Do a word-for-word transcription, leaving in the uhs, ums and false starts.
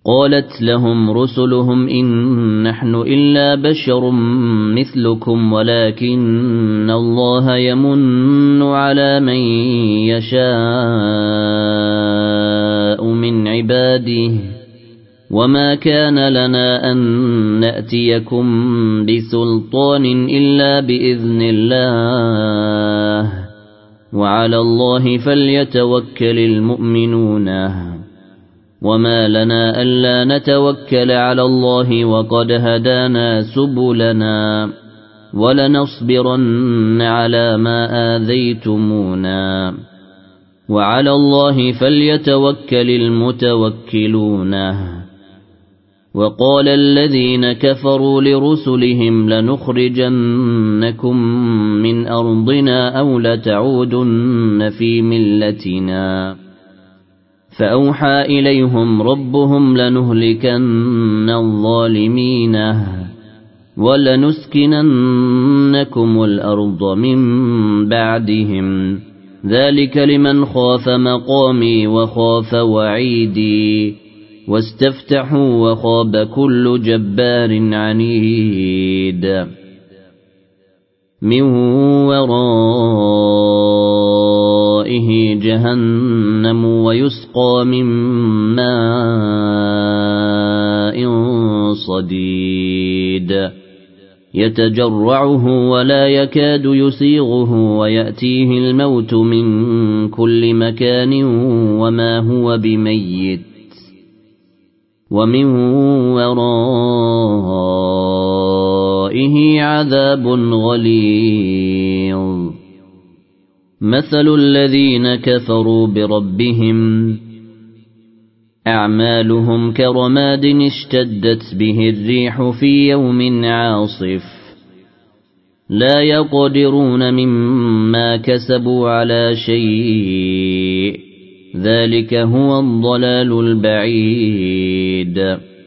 قالت لهم رسلهم إن نحن إلا بشر مثلكم ولكن الله يمن على من يشاء من عباده وما كان لنا أن نأتيكم بسلطان إلا بإذن الله وعلى الله فليتوكل المؤمنون وما لنا ألا نتوكل على الله وقد هدانا سبلنا ولنصبرن على ما آذيتمونا وعلى الله فليتوكل المتوكلون. وقال الذين كفروا لرسلهم لنخرجنكم من أرضنا أو لتعودن في ملتنا فأوحى إليهم ربهم لنهلكن الظالمين ولنسكننكم الأرض من بعدهم ذلك لمن خاف مقامي وخاف وعيدي واستفتحوا وخاب كل جبار عنيد. من ورائه جهنم ويسقى من ماء صديد يتجرعه ولا يكاد يسيغه ويأتيه الموت من كل مكان وما هو بميت ومن ورائه عذاب غليظ. مثل الذين كفروا بربهم أعمالهم كرماد اشتدت به الريح في يوم عاصف لا يقدرون مما كسبوا على شيء ذلك هو الضلال البعيد.